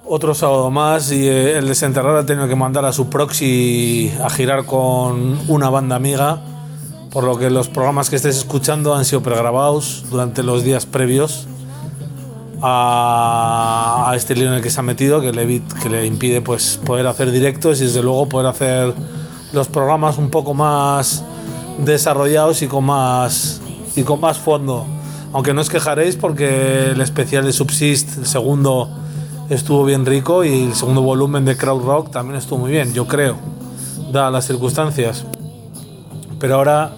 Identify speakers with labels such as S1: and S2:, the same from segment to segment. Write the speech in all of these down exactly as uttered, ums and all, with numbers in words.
S1: Otro sábado más y eh, el Desenterrador ha tenido que mandar a su proxy a girar con una banda amiga, por lo que los programas que estéis escuchando han sido pregrabados durante los días previos a, a este lío en el que se ha metido, que le, que le impide pues poder hacer directos y desde luego poder hacer los programas un poco más desarrollados y con más y con más fondo. Aunque no os quejaréis porque el especial de Subsist, el segundo, estuvo bien rico y el segundo volumen de Crowd Rock también estuvo muy bien, yo creo, dadas las circunstancias. Pero ahora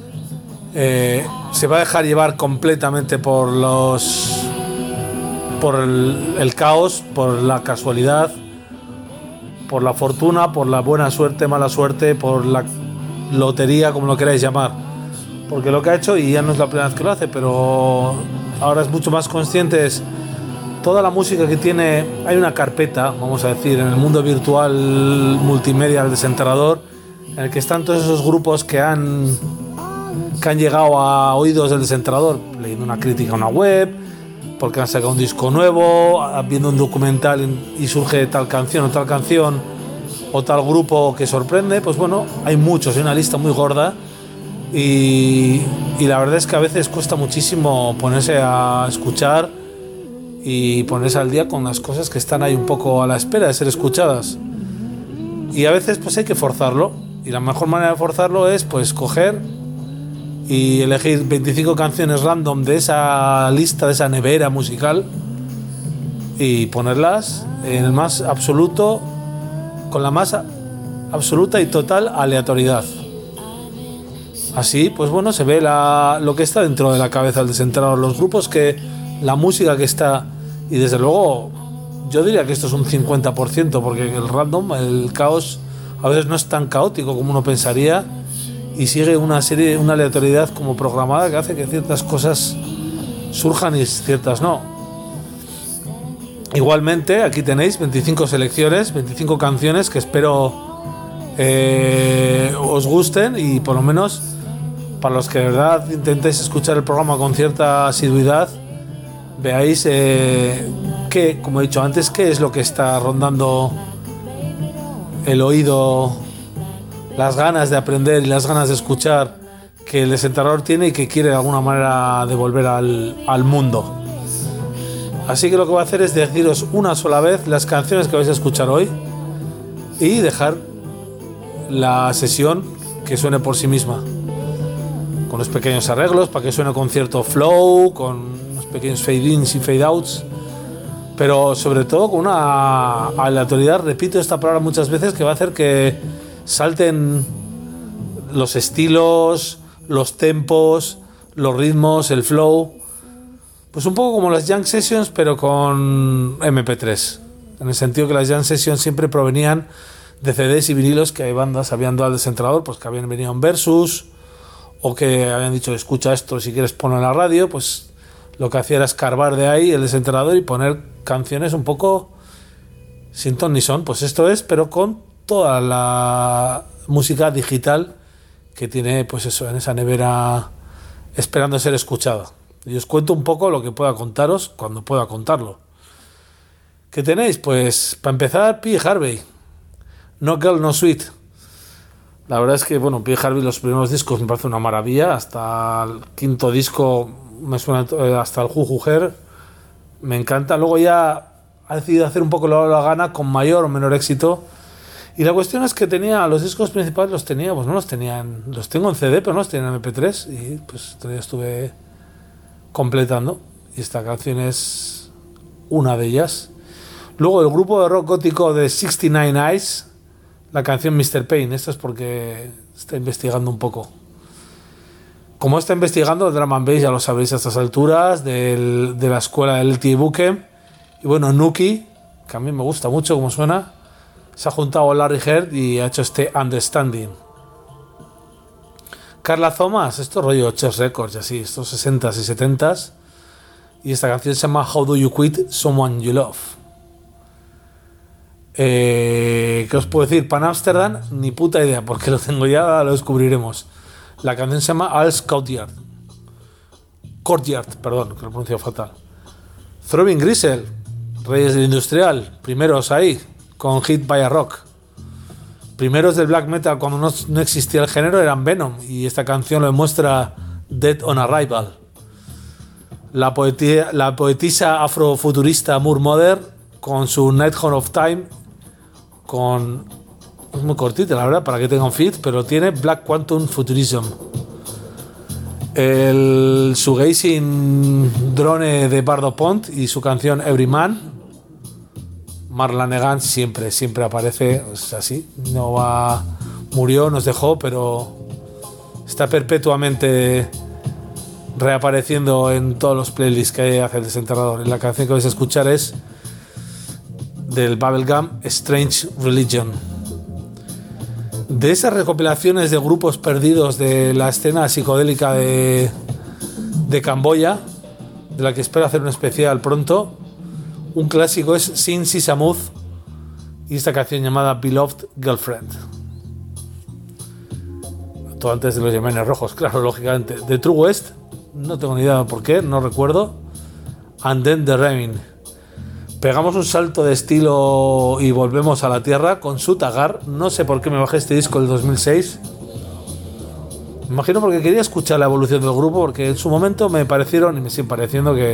S1: eh, se va a dejar llevar completamente por los por el, el caos, por la casualidad, por la fortuna, por la buena suerte, mala suerte, por la lotería, como lo queráis llamar. Porque lo que ha hecho, y ya no es la primera vez que lo hace, pero ahora es mucho más consciente, es toda la música que tiene. Hay una carpeta, vamos a decir, en el mundo virtual multimedia del Desenterrador, en el que están todos esos grupos que han que han llegado a oídos del Desenterrador, leyendo una crítica a una web, porque han sacado un disco nuevo, viendo un documental y surge tal canción o tal canción o tal grupo que sorprende. Pues bueno, hay muchos, hay una lista muy gorda y, y la verdad es que a veces cuesta muchísimo ponerse a escuchar y ponerse al día con las cosas que están ahí un poco a la espera de ser escuchadas, y a veces pues hay que forzarlo, y la mejor manera de forzarlo es pues coger y elegir veinticinco canciones random de esa lista, de esa nevera musical, y ponerlas en el más absoluto, con la más absoluta y total aleatoriedad. Así pues bueno, se ve la, lo que está dentro de la cabeza del Desenterrador, los grupos, que la música que está, y desde luego yo diría que esto es un cincuenta por ciento, porque el random, el caos, a veces no es tan caótico como uno pensaría y sigue una serie, una aleatoriedad como programada que hace que ciertas cosas surjan y ciertas no. Igualmente aquí tenéis veinticinco selecciones, veinticinco canciones que espero eh, os gusten, y por lo menos para los que de verdad intentéis escuchar el programa con cierta asiduidad, veáis eh, que, como he dicho antes, qué es lo que está rondando el oído, las ganas de aprender y las ganas de escuchar que el Desenterrador tiene y que quiere de alguna manera devolver al, al mundo. Así que lo que voy a hacer es deciros una sola vez las canciones que vais a escuchar hoy y dejar la sesión que suene por sí misma, con los pequeños arreglos para que suene con cierto flow, con unos pequeños fade-ins y fade-outs, pero sobre todo con una aleatoriedad, repito esta palabra muchas veces, que va a hacer que salten los estilos, los tempos, los ritmos, el flow, pues un poco como las Jam Sessions pero con eme pe tres, en el sentido que las Jam Sessions siempre provenían de ce des y vinilos que hay bandas habían dado al Desenterrador, pues que habían venido en Versus o que habían dicho escucha esto si quieres ponlo en la radio. Pues lo que hacía era escarbar de ahí el Desenterrador y poner canciones un poco sin ton ni son. Pues esto es, pero con toda la música digital que tiene, pues eso, en esa nevera esperando ser escuchada. Y os cuento un poco lo que pueda contaros cuando pueda contarlo. ¿Qué tenéis? Pues para empezar, P. Harvey, No Girl, No Sweet. La verdad es que, bueno, P. Harvey, los primeros discos me parece una maravilla. Hasta el quinto disco me suena, hasta el Jujujer, me encanta. Luego ya ha decidido hacer un poco lo que le da la gana, con mayor o menor éxito. Y la cuestión es que tenía los discos principales, los tenía, pues no los tenían, los tengo en ce de, pero no los tenía en eme pe tres. Y pues todavía estuve completando. Y esta canción es una de ellas. Luego el grupo de rock gótico de sesenta y nueve Eyes, la canción mister Pain. Esto es porque está investigando un poco. Como está investigando el drum and bass, ya lo sabéis a estas alturas, del, de la escuela del L T Bukem. Y bueno, Nuki, que a mí me gusta mucho como suena, se ha juntado a Larry Heard y ha hecho este Understanding. Carla Thomas, esto rollo Chess Records y así, estos sesentas y setentas. Y esta canción se llama How Do You Quit Someone You Love. Eh, ¿Qué os puedo decir? Pan Amsterdam, ni puta idea, porque lo tengo ya, lo descubriremos. La canción se llama Al's Courtyard. Courtyard, perdón, que lo he pronunciado fatal. Throbbing Gristle, Reyes del Industrial, primeros ahí, con Hit by a Rock. Primeros del black metal cuando no, no existía el género eran Venom, y esta canción lo demuestra Dead on Arrival. La, poeti- la poetisa afrofuturista Moore Mother con su Nighthawk of Time, con... es muy cortita la verdad para que tenga un feat, pero tiene Black Quantum Futurism. El Shoegazing Drone de Bardo Pont y su canción Every Man. Marla Negan siempre, siempre aparece, es así, no va, murió, nos dejó, pero está perpetuamente reapareciendo en todos los playlists que hace el Desenterrador. Y la canción que vais a escuchar es del Bubblegum Strange Religion. De esas recopilaciones de grupos perdidos de la escena psicodélica de, de Camboya, de la que espero hacer un especial pronto, un clásico es Sin Sisamuth y esta canción llamada Beloved Girlfriend. Todo antes de los Yemenes Rojos, claro, lógicamente. De True West, no tengo ni idea de por qué, no recuerdo. And Then the Rain. Pegamos un salto de estilo y volvemos a la tierra con Sutagar. No sé por qué me bajé este disco del dos mil seis. Me imagino porque quería escuchar la evolución del grupo, porque en su momento me parecieron, y me siguen pareciendo que...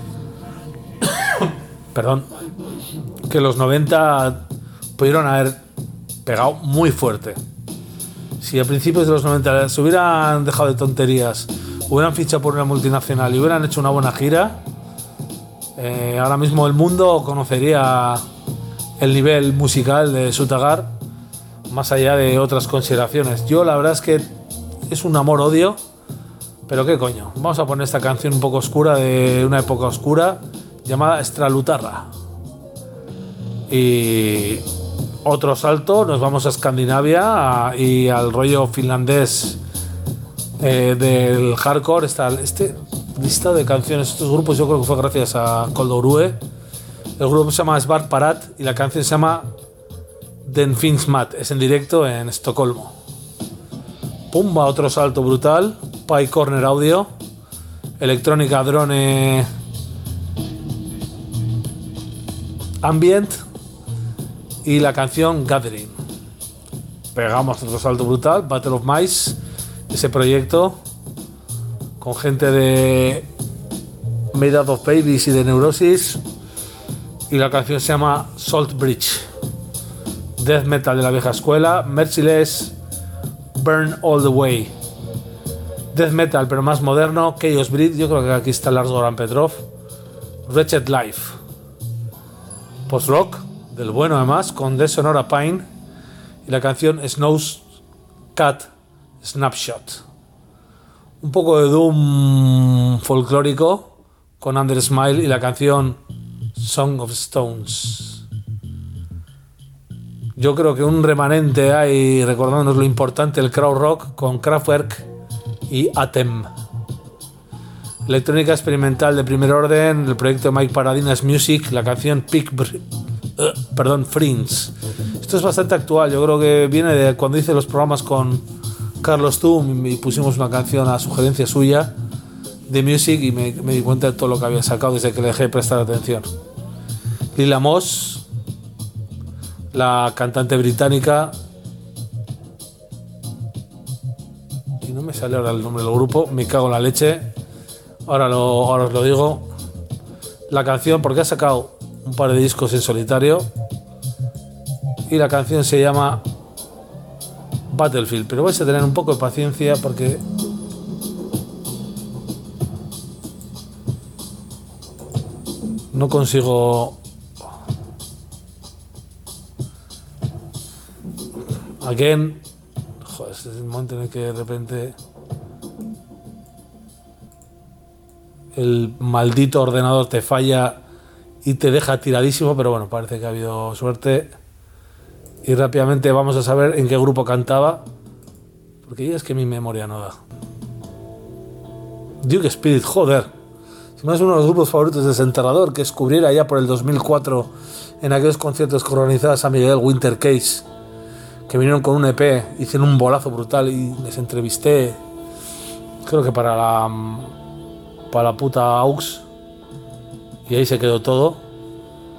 S1: perdón, que los noventa pudieron haber pegado muy fuerte. Si a principios de los noventa se hubieran dejado de tonterías, hubieran fichado por una multinacional y hubieran hecho una buena gira, eh, ahora mismo el mundo conocería el nivel musical de Sutagar, más allá de otras consideraciones. Yo la verdad es que es un amor-odio, pero qué coño, vamos a poner esta canción un poco oscura, de una época oscura, llamada Stralutarra. Y otro salto, nos vamos a Escandinavia a, y al rollo finlandés eh, del hardcore. Está este lista de canciones, estos grupos, yo creo que fue gracias a Koldorue. El grupo se llama Svart Parat y la canción se llama Den Finns Mat. Es en directo en Estocolmo. Pumba, otro salto brutal. Pie Corner Audio, electrónica drone ambient y la canción Gathering. Pegamos otro salto brutal, Battle of Mice, ese proyecto con gente de Made Out of Babies y de Neurosis, y la canción se llama Salt Bridge. Death metal de la vieja escuela, Merciless, Burn All the Way. Death metal pero más moderno, Chaos Breed, yo creo que aquí está Lars Goran Petrov. Wretched Life. Post-rock, del bueno además, con The Sonora Pine y la canción Snow's Cat Snapshot. Un poco de doom folclórico con Under Smile y la canción Song of Stones. Yo creo que un remanente hay recordándonos lo importante del crowd rock con Kraftwerk y Atem. Electrónica experimental de primer orden, el proyecto de Mike Paradinas Music, la canción Pick Br- uh, perdón, Friends. Esto es bastante actual, yo creo que viene de cuando hice los programas con Carlos Tum y pusimos una canción a sugerencia suya de Music y me, me di cuenta de todo lo que había sacado desde que le dejé de prestar atención. Lila Moss, la cantante británica, y no me sale ahora el nombre del grupo, me cago en la leche. Ahora, lo, ahora os lo digo. La canción, porque ha sacado un par de discos en solitario y la canción se llama Battlefield, pero vais a tener un poco de paciencia porque no consigo. Again, joder, este es el momento en el que de repente el maldito ordenador te falla y te deja tiradísimo, pero bueno, parece que ha habido suerte. Y rápidamente vamos a saber en qué grupo cantaba, porque ya es que mi memoria no da. Duke Spirit, joder. Si no es uno de los grupos favoritos de Desenterrador, que descubriera ya por el dos mil cuatro en aquellos conciertos que organizaba San Miguel Winter Case, que vinieron con un E P, hicieron un bolazo brutal y les entrevisté, creo que para la... para la puta A U X, y ahí se quedó todo.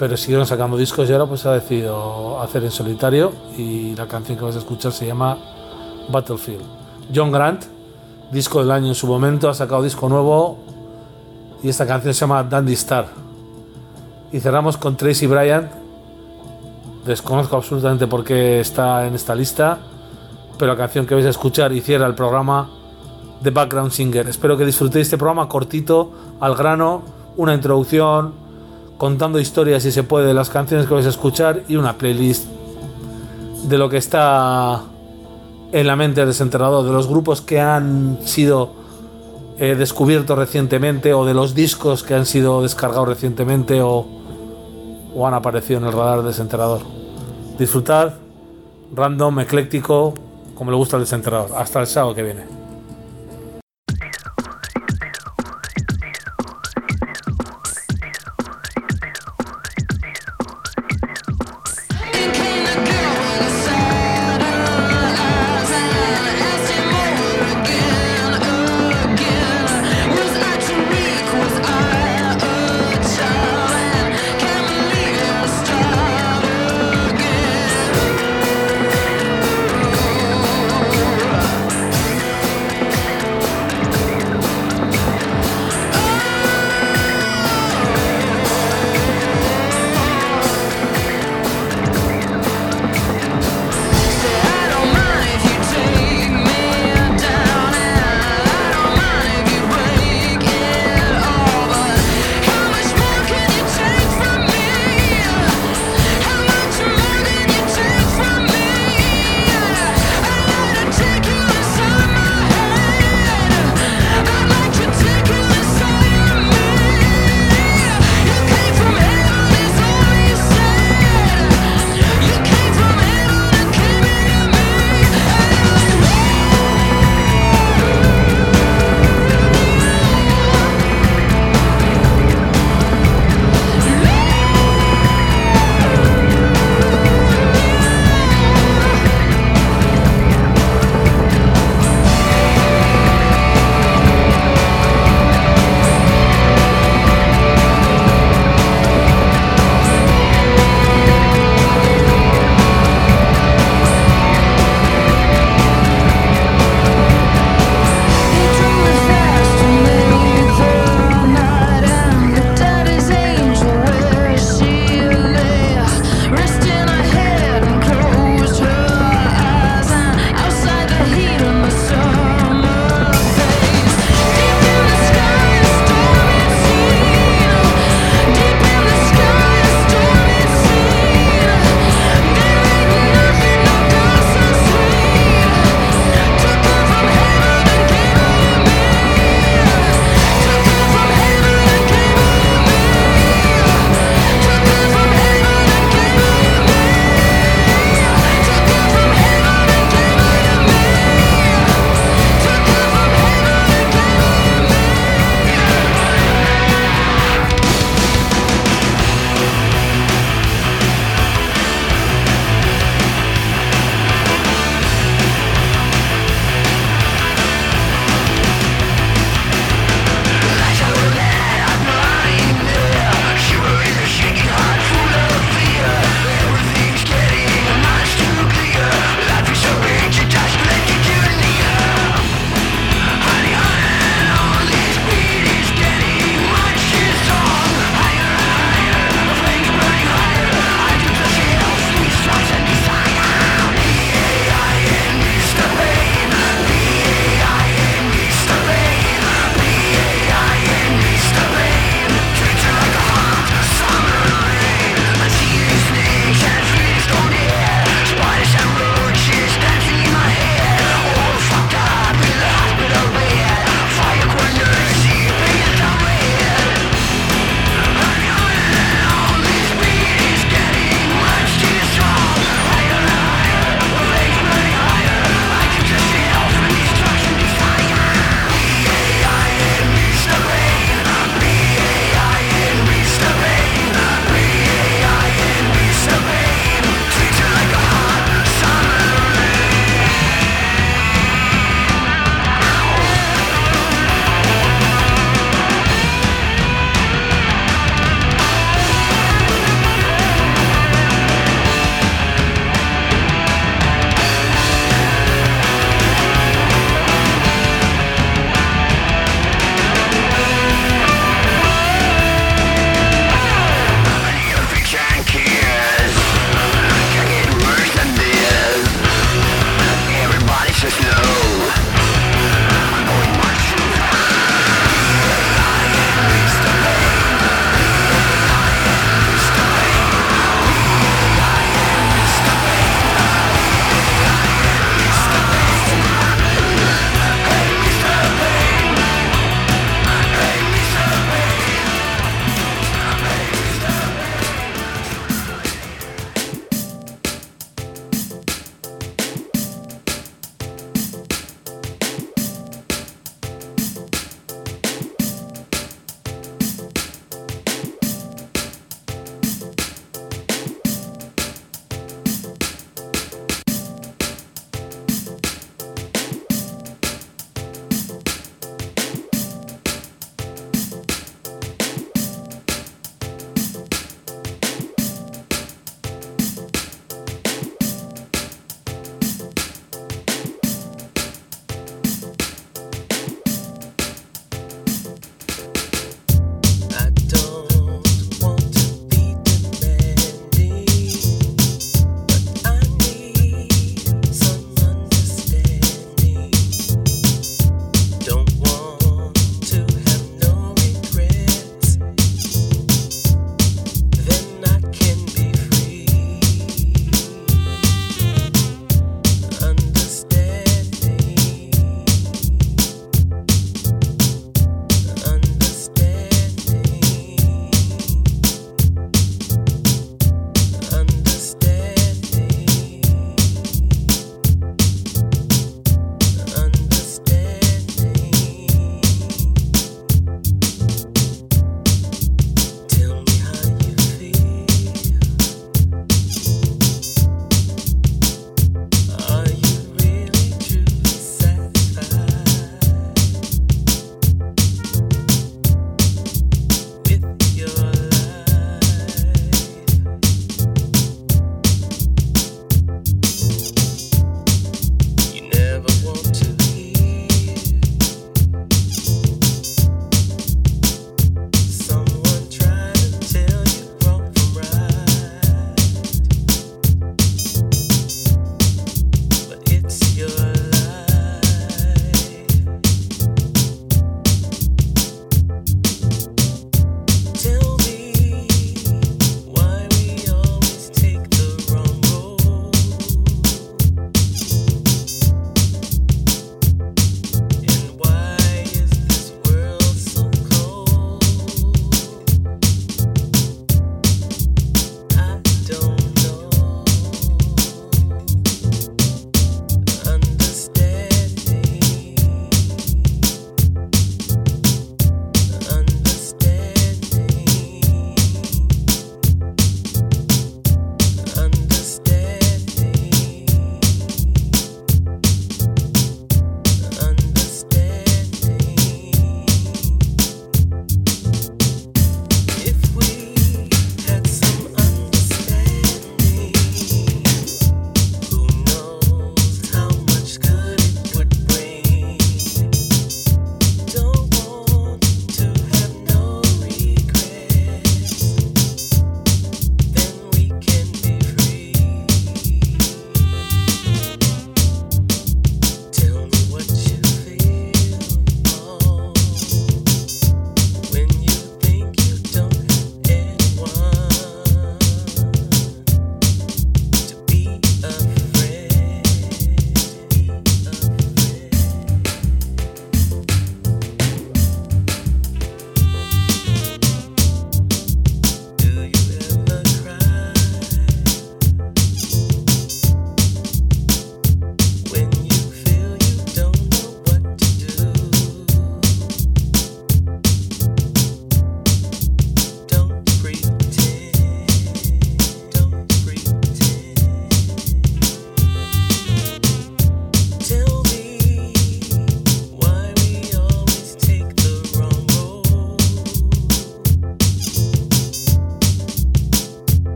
S1: pero siguieron sacando discos y ahora pues ha decidido hacer en solitario, y la canción que vas a escuchar se llama Battlefield. John Grant, disco del año en su momento, ha sacado disco nuevo y esta canción se llama Dandy Star. Y cerramos con Tracy Bryant. Desconozco absolutamente por qué está en esta lista, pero la canción que vais a escuchar y cierra el programa, The Background Singer. Espero que disfrutéis este programa cortito, al grano, una introducción, contando historias si se puede de las canciones que vais a escuchar y una playlist de lo que está en la mente del desenterrador, de los grupos que han sido eh, descubiertos recientemente, o de los discos que han sido descargados recientemente o, o han aparecido en el radar del desenterrador. Disfrutad, random, ecléctico, como le gusta al desenterrador. Hasta el sábado que viene.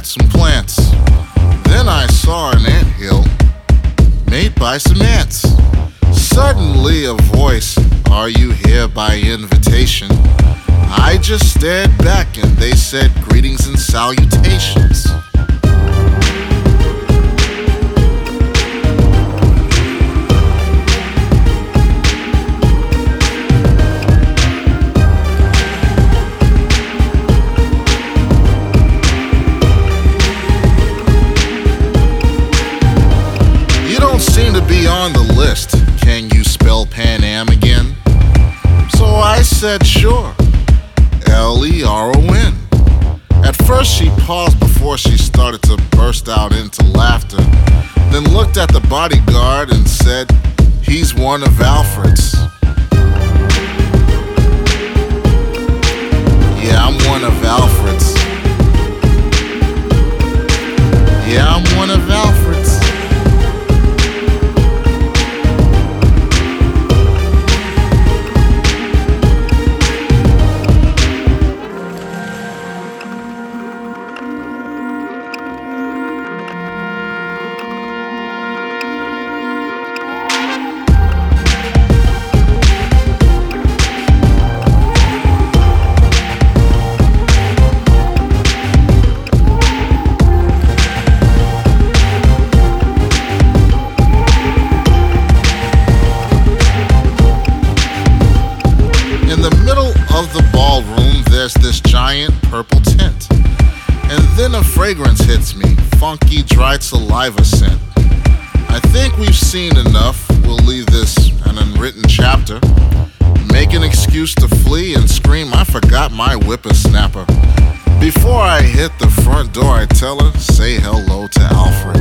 S2: some plants. Then I saw an anthill made by some ants. Suddenly a voice, "Are you here by invitation?" I just stared back and they said, "Greetings and salutations." Seem to be on the list. Can you spell Pan Am again? So I said sure, L E R O N. At first she paused before she started to burst out into laughter, then looked at the bodyguard and said, "He's one of Alfred's." Yeah, I'm one of Alfred's. Yeah, I'm one of Alfred's. This giant purple tent, and then a fragrance hits me, funky dried saliva scent. I think we've seen enough, we'll leave this an unwritten chapter. Make an excuse to flee and scream, "I forgot my whippersnapper." Before I hit the front door, I tell her, "Say hello to Alfred."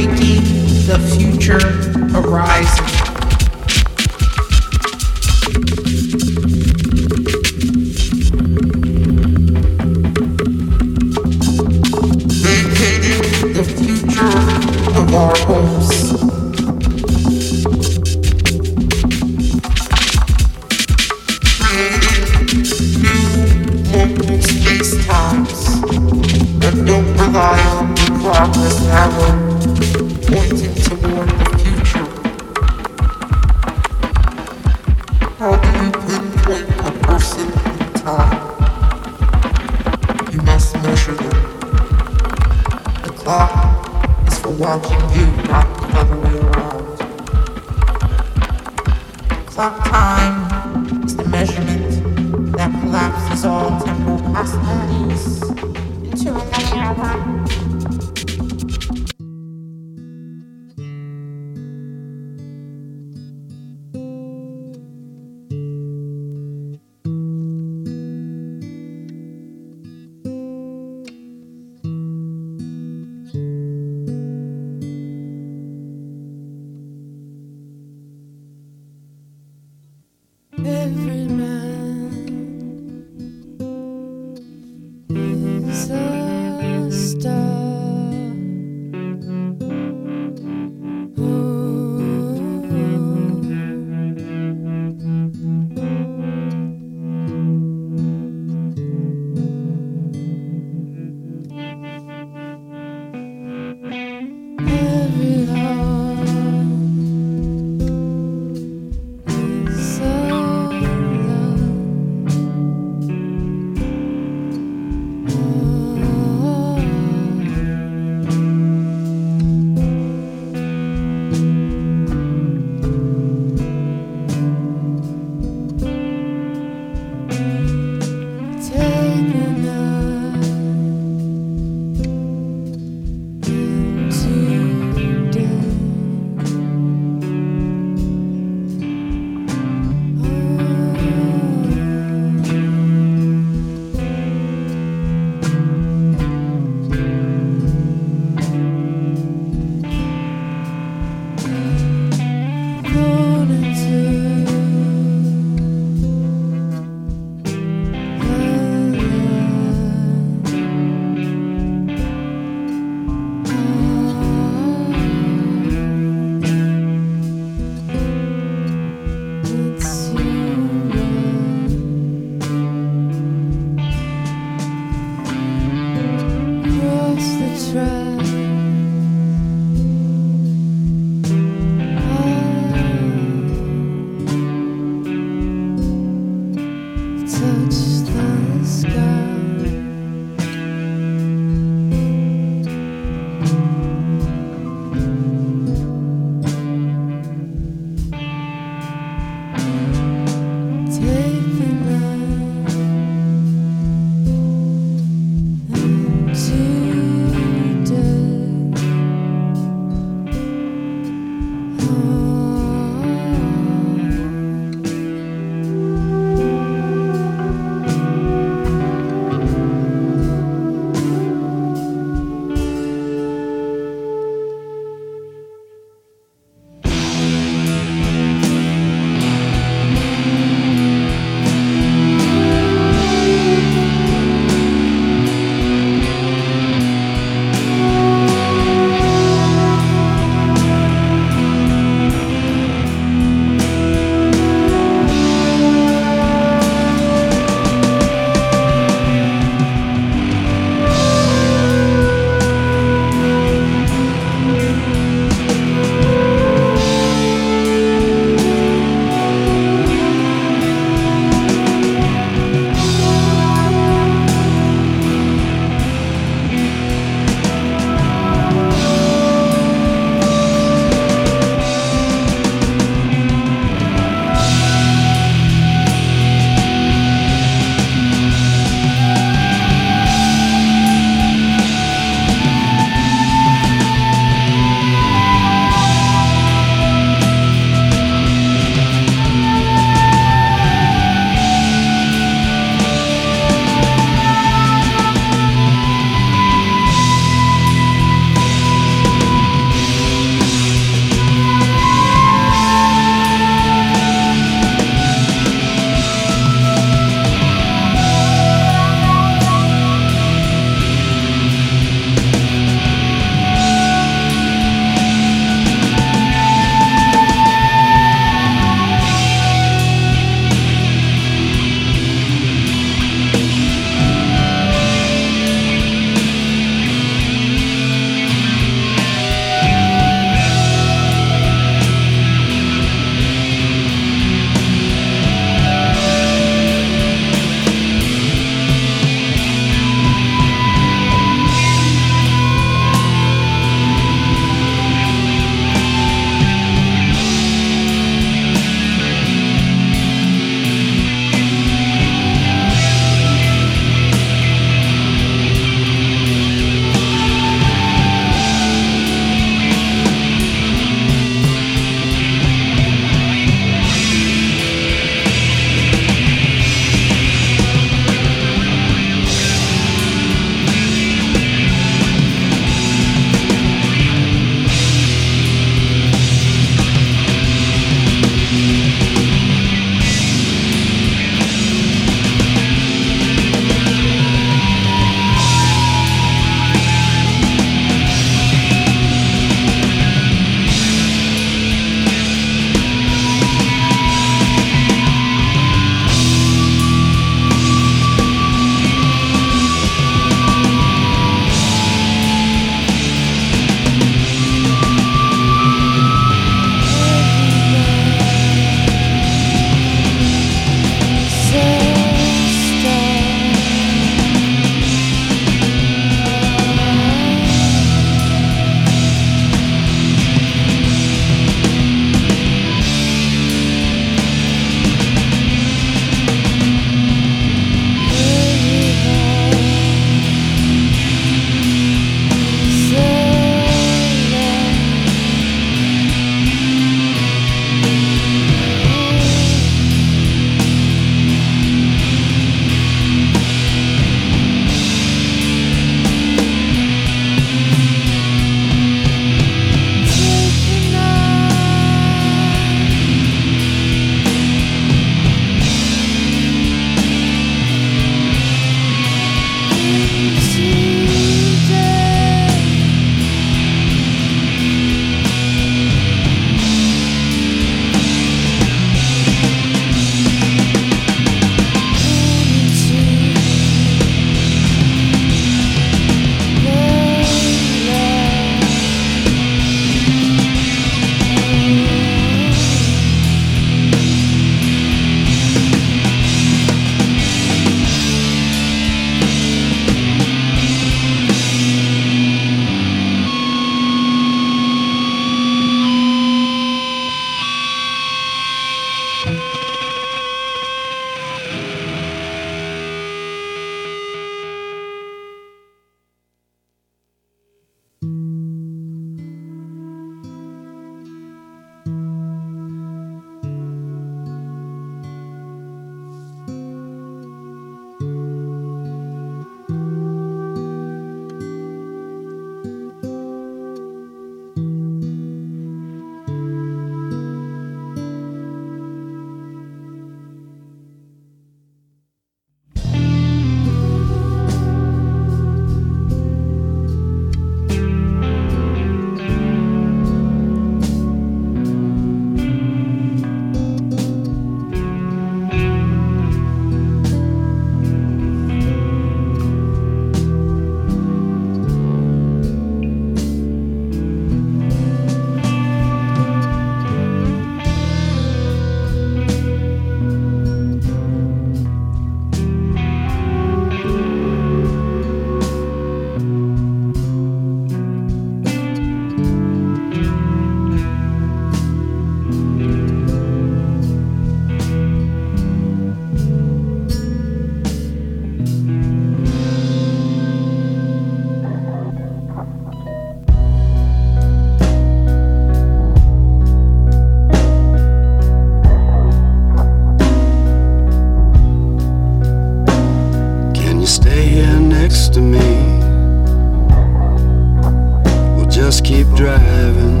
S3: driving.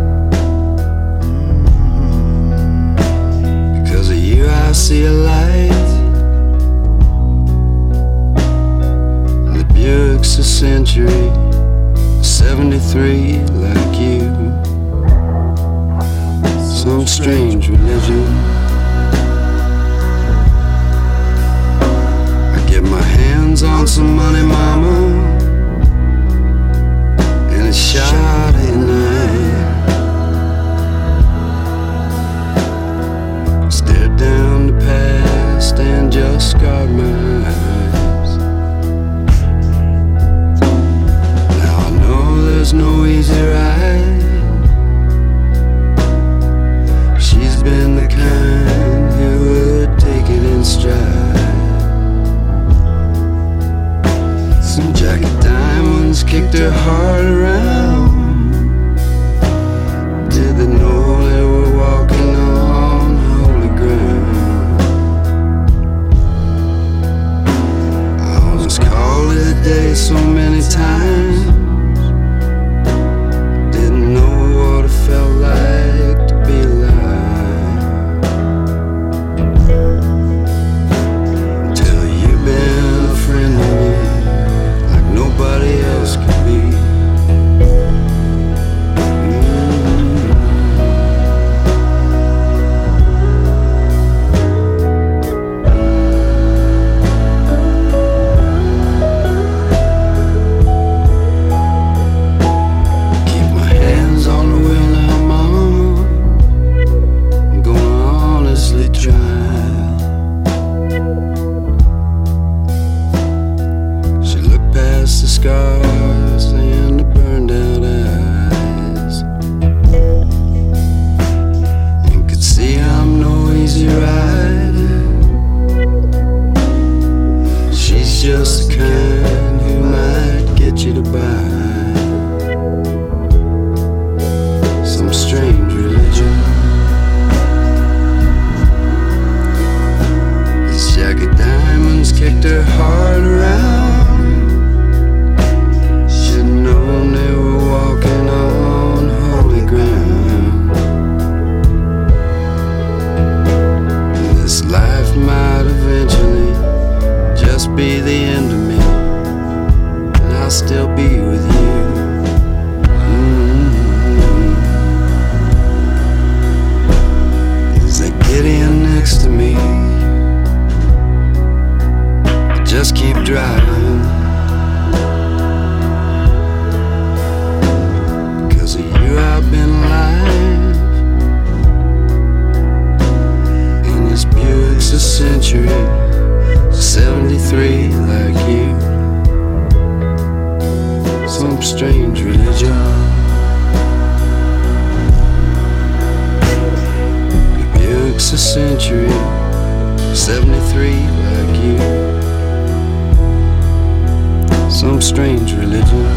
S3: Mm-hmm. Because of you I see a light. And the Buick's a Century, seventy-three like you. Some strange religion. I get my hands on some money, mama, and it's Saturday night. Stare down the past and just scarred my eyes. Now I know there's no easy ride. She's been the kind who would take it in stride. Some jacket diamonds kicked her heart around. Did they know they were walking on holy ground? I almost called it a day so many times. Didn't know what it felt like to be alive. Until you've been a friend to me like nobody else could be. Keep my hands on the wheel now, mama. I'm gonna honestly try. She looked past the scars and the burned out eyes, and could see I'm no easy ride. She's just the kind who might get you to buy some strange religion. These jagged diamonds kicked her heart around. Should've known they were walking on holy ground. This life might eventually just be the end of me, and I'll still be with you. Mm-hmm. As they get in next to me, I just keep driving. Because of you I've been alive. And this Buick's a Century, seventy-three like you. Some strange religion. The Buick's a Century, seventy-three like you. Some strange religion.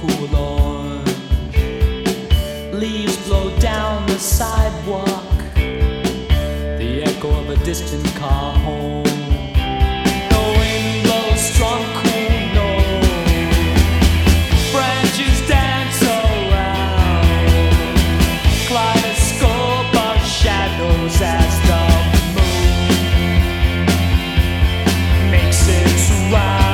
S4: cool orange. Leaves blow down the sidewalk, the echo of a distant car horn. The wind blows strong, cool noise. Branches dance around, kaleidoscope of shadows as the moon makes its round.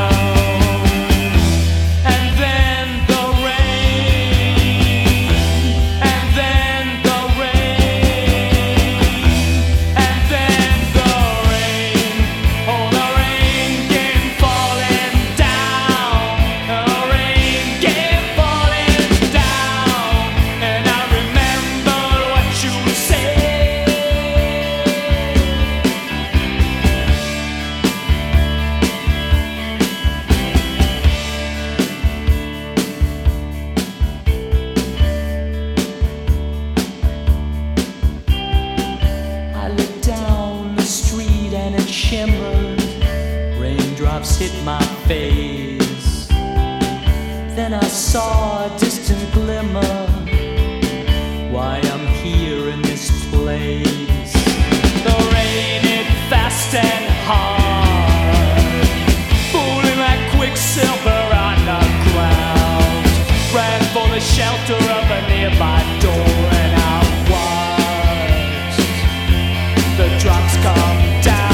S4: Hit my face. Then I saw a distant glimmer. Why I'm here in this place. The rain hit fast and hard, fooling like quicksilver on the ground. Ran for the shelter of a nearby door, and I watched the drops come down.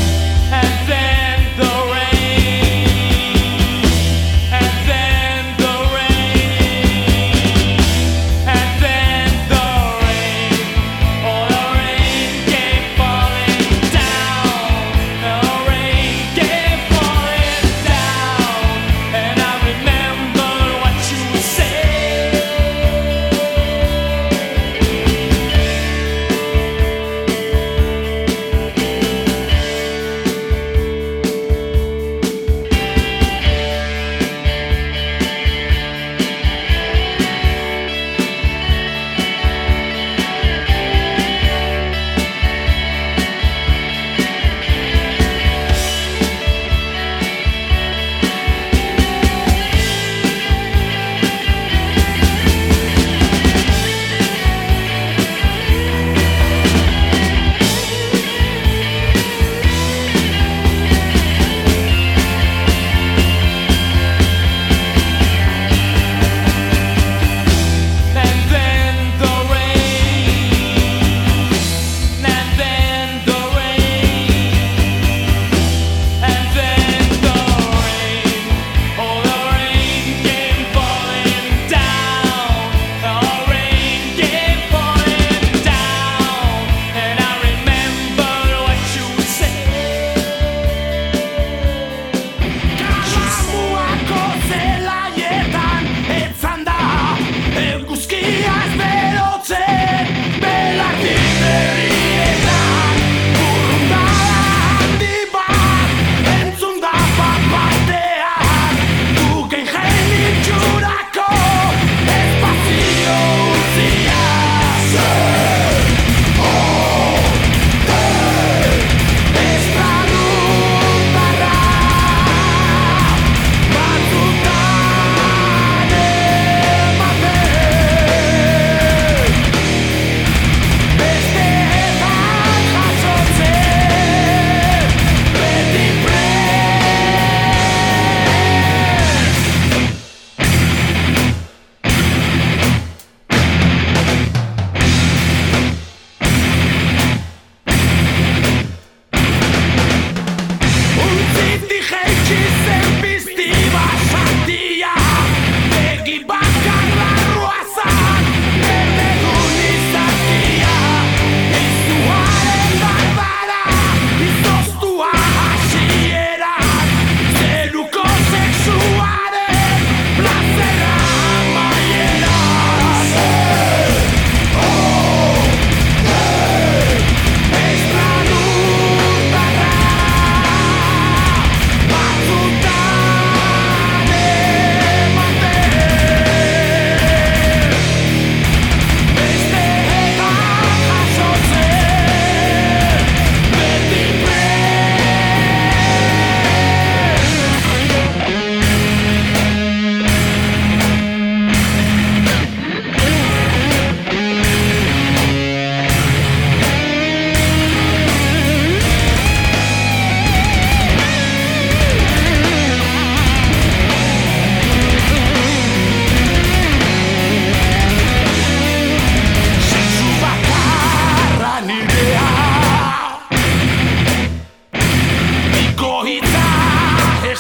S4: The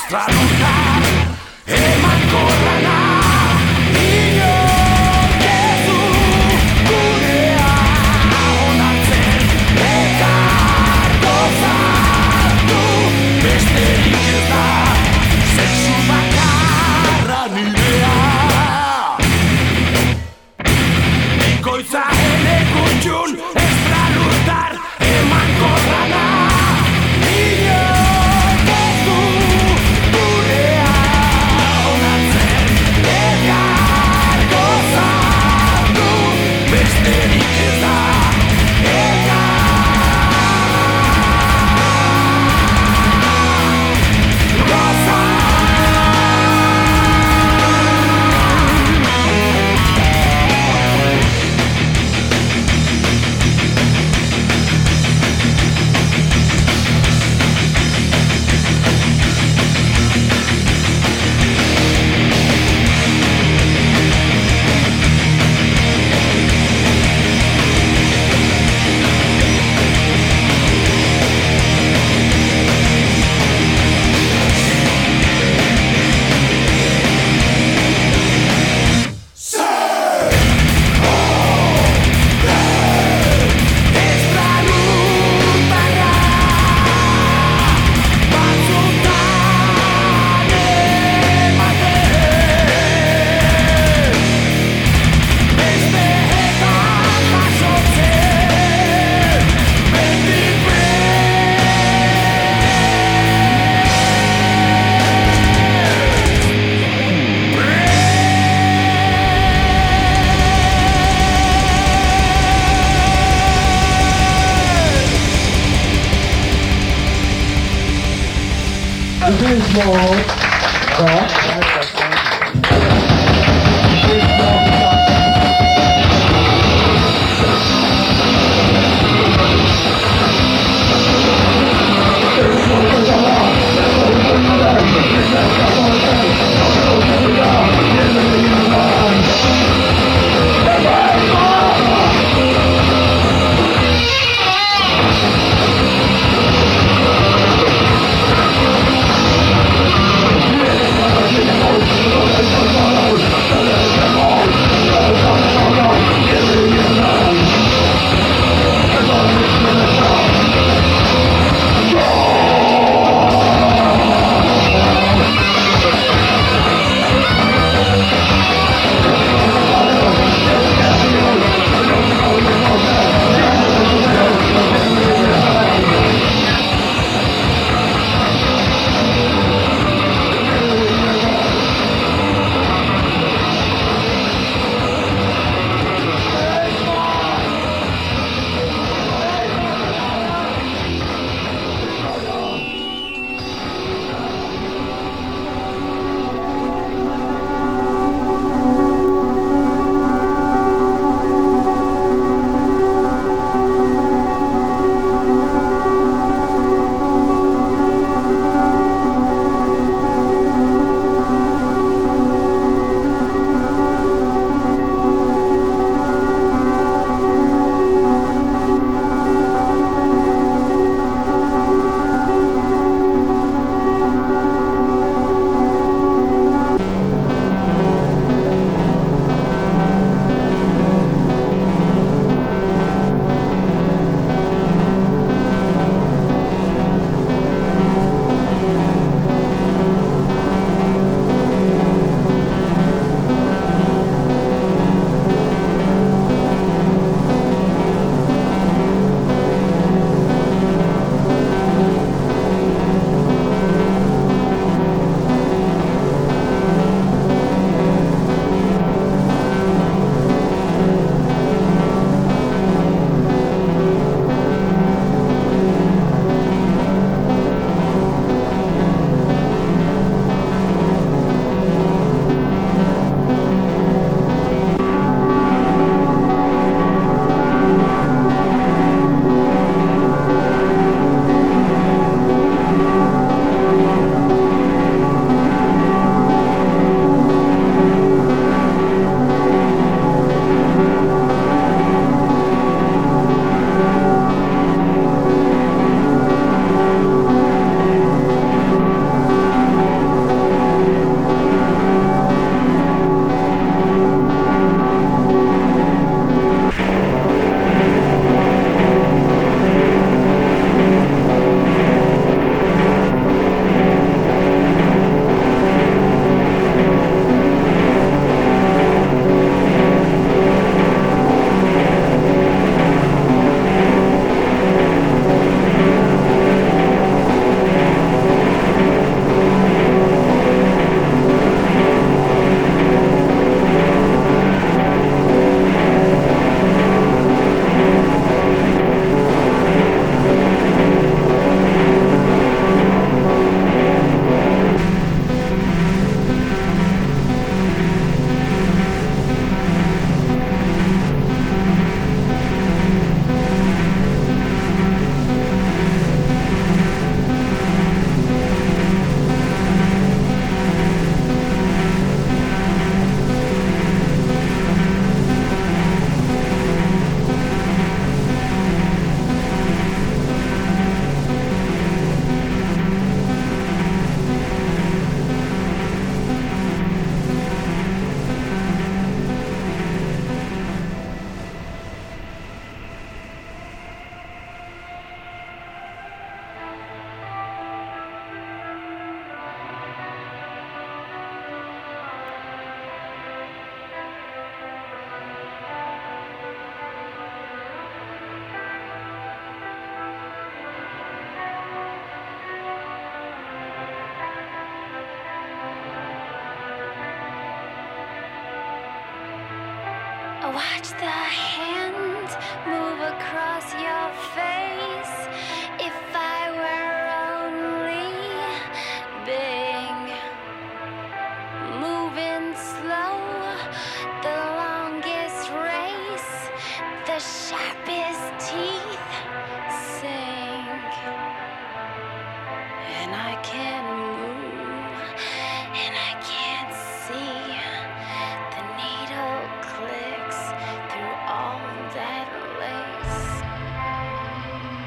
S5: Thank you. Watch the hand move across your face. If I were only big, moving slow, the longest race, the sharpest teeth sink, and I can't move, and I can't see. The needle clicks through all that lace.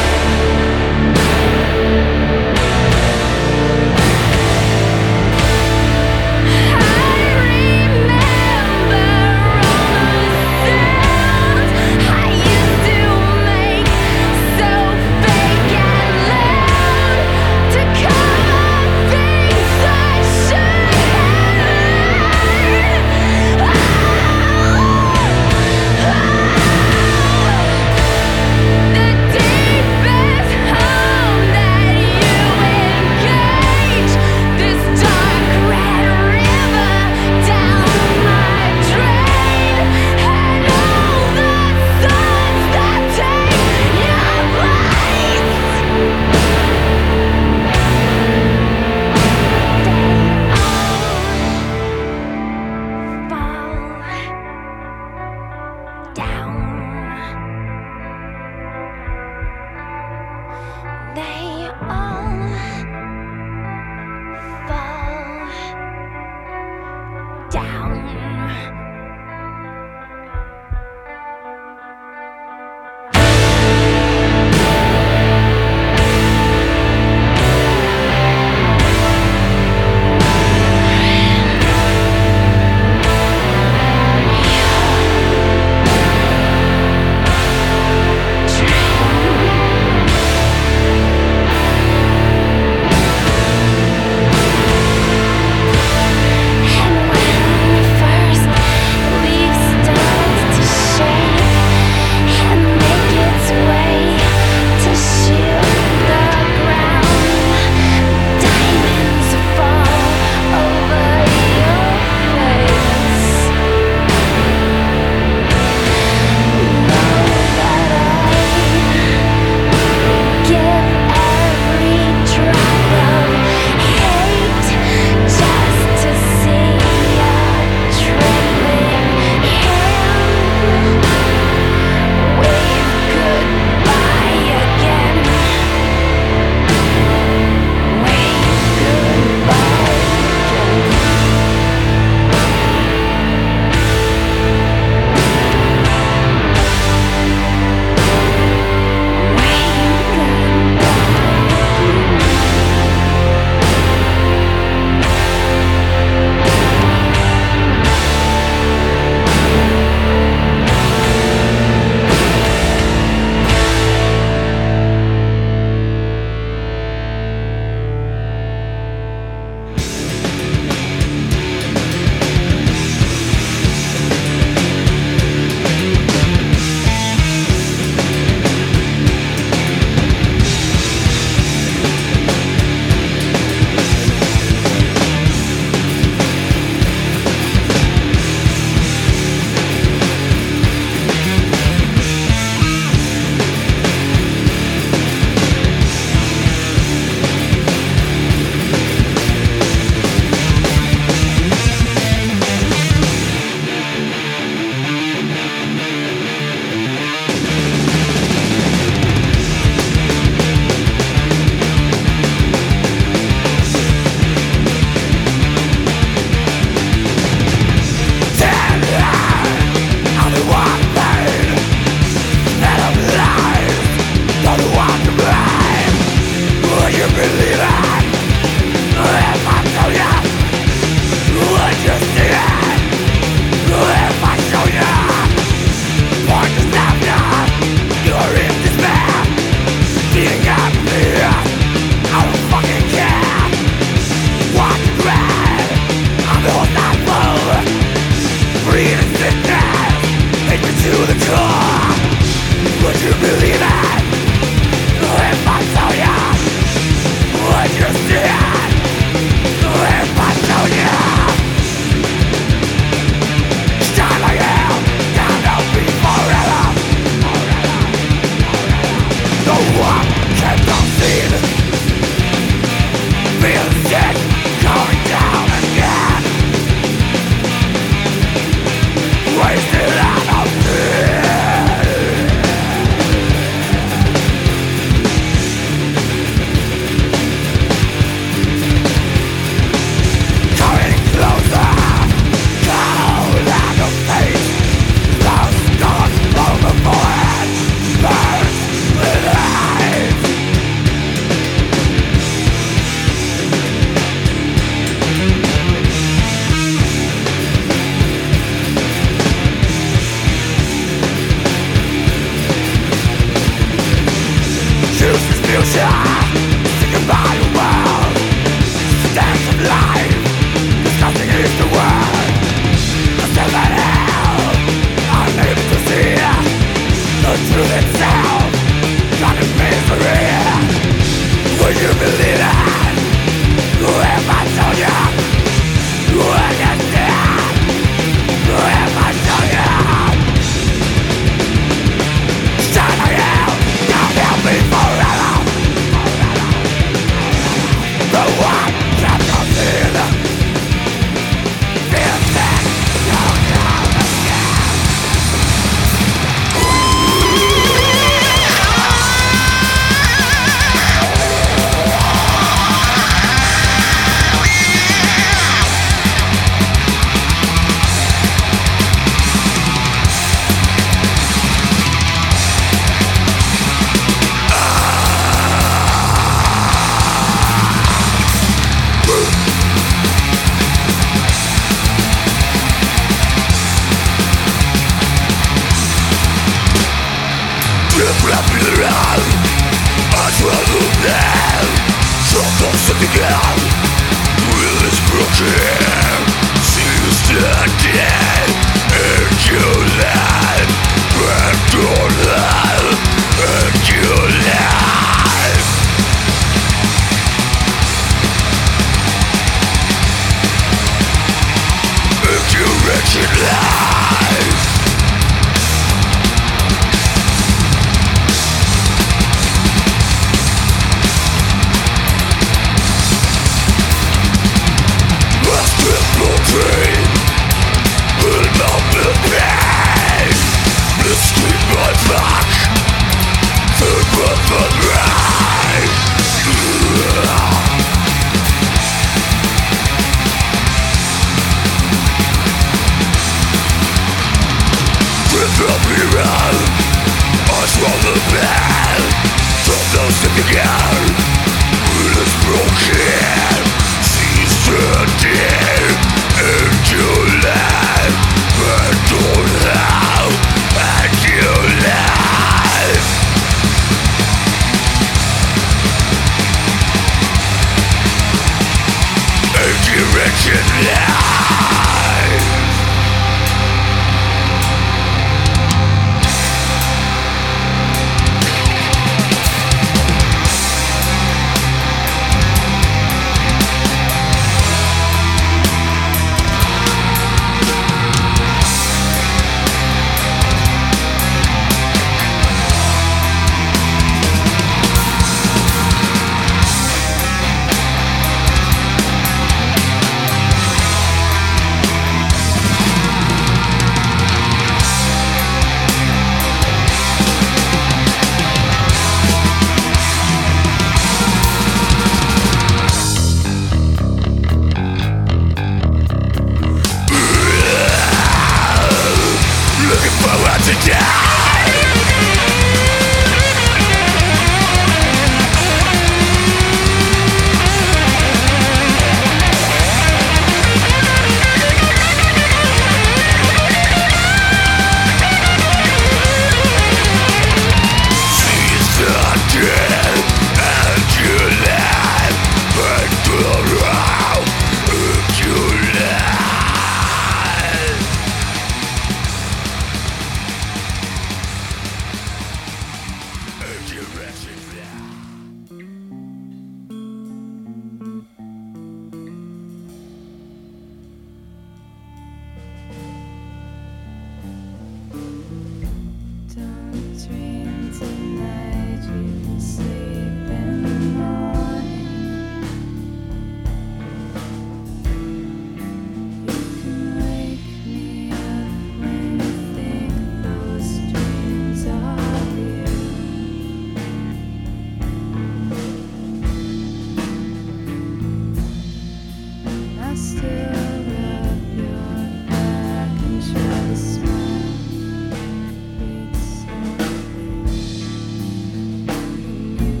S5: Smile.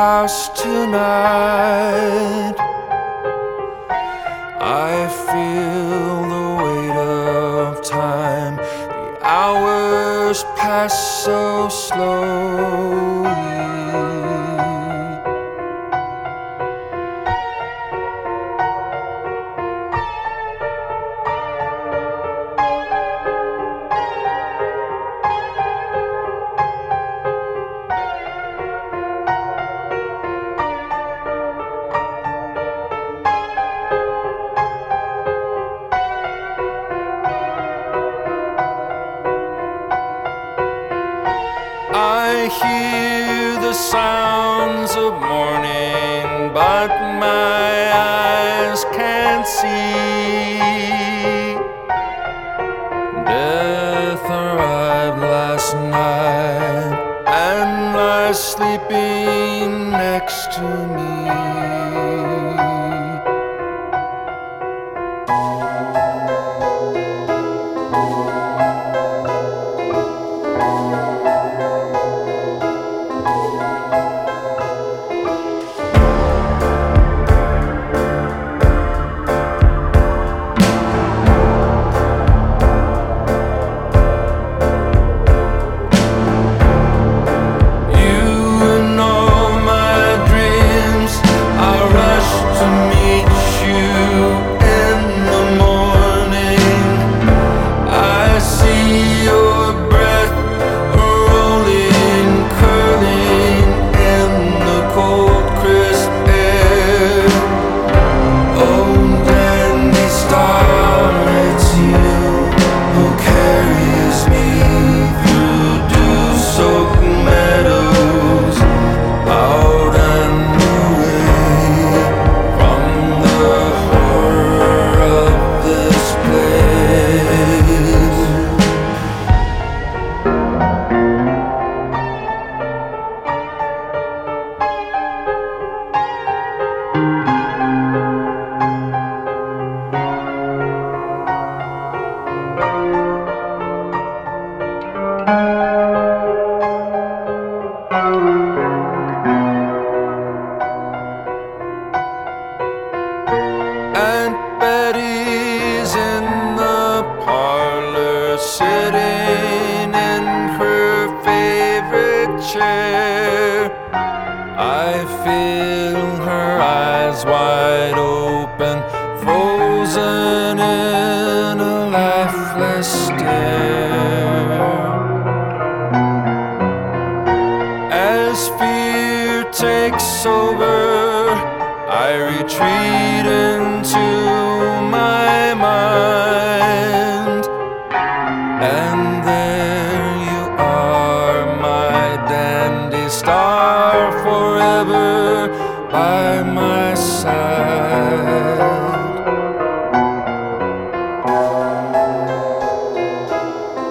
S3: house tonight. I feel the weight of time. The hours pass so slowly. I hear the sounds of morning, but my eyes can't see. Death arrived last night and lies sleeping next to me. Aunt Betty's in the parlor, sitting in her favorite chair. I feel her eyes wide open, frozen in a lifeless stare. As fear takes over, I retreat into my mind, and there you are, my dandy star, forever by my side.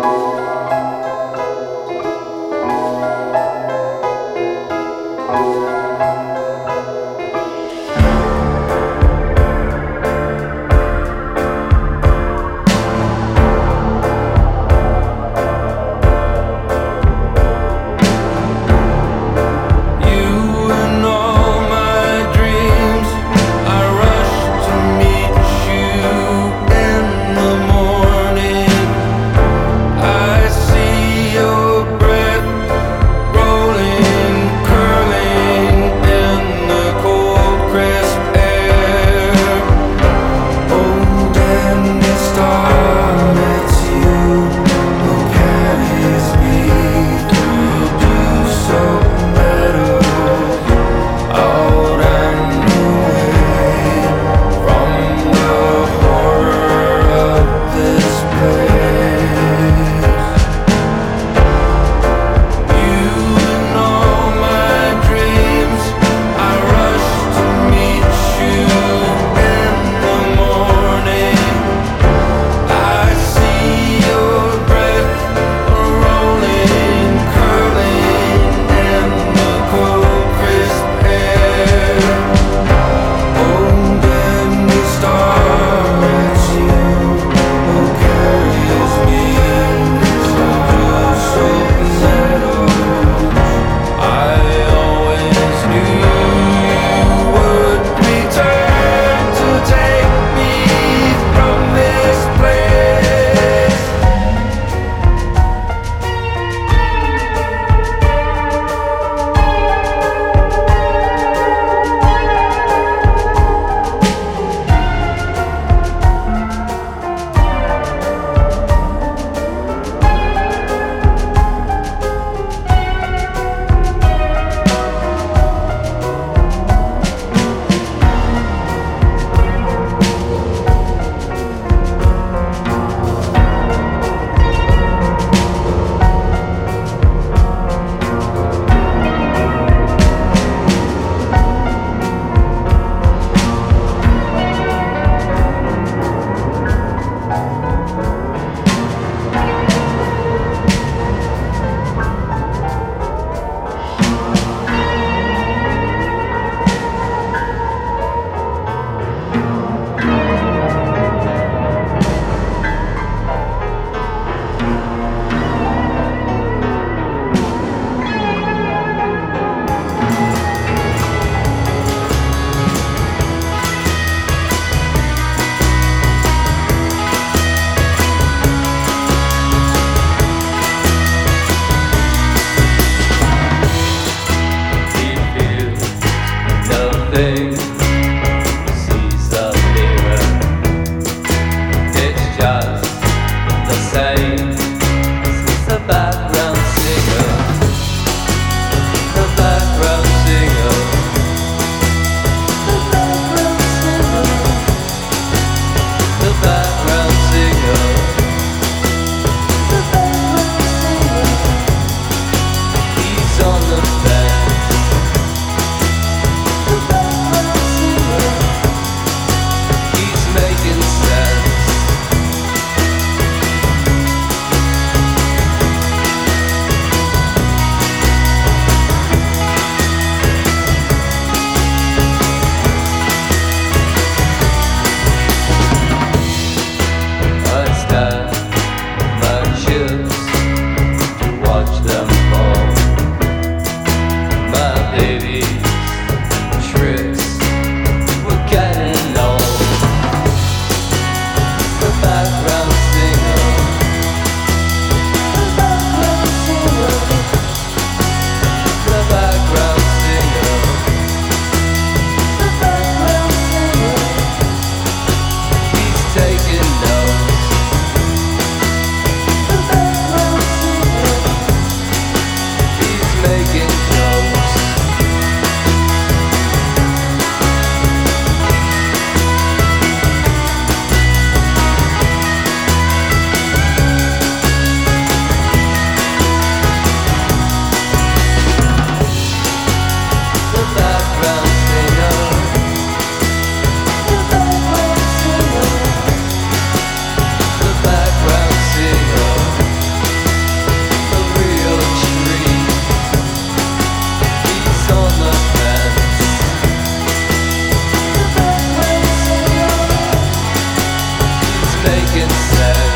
S4: said